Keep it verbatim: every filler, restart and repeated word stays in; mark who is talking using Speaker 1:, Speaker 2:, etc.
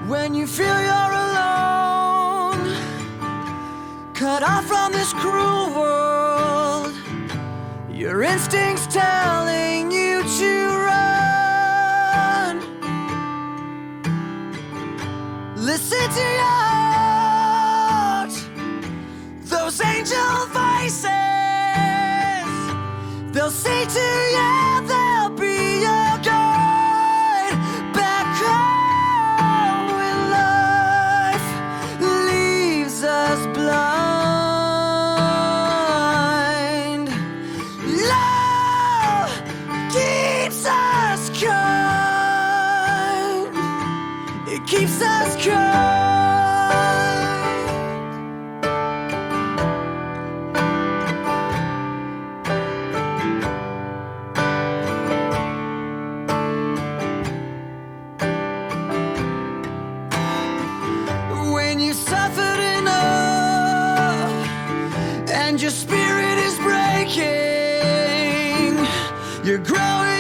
Speaker 1: When you feel you're alone, cut off from this cruel world, your instincts telling you to run. Listen to your heart, those angel voices, they'll say to you, they'll be your guide back home when life leaves us blind. Love keeps us kind, it keeps us kind. When you suffered enough and your spirit is breaking, you're growing